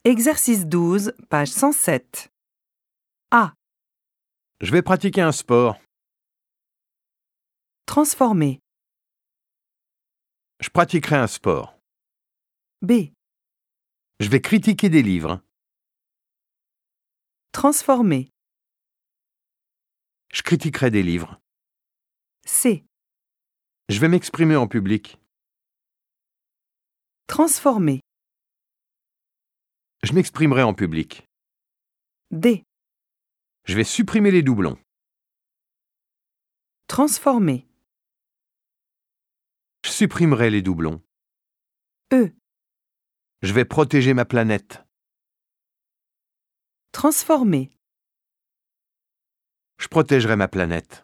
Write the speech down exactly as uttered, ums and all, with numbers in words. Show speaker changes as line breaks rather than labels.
Exercice douze, page cent sept. A.
Je vais pratiquer un sport.
Transformer.
Je pratiquerai un sport.
B.
Je vais critiquer des livres.
Transformer.
Je critiquerai des livres.
C.
Je vais m'exprimer en public.
Transformer.
Je m'exprimerai en public.
D.
Je vais supprimer les doublons.
Transformer.
Je supprimerai les doublons.
E.
Je vais protéger ma planète.
Transformer.
Je protégerai ma planète.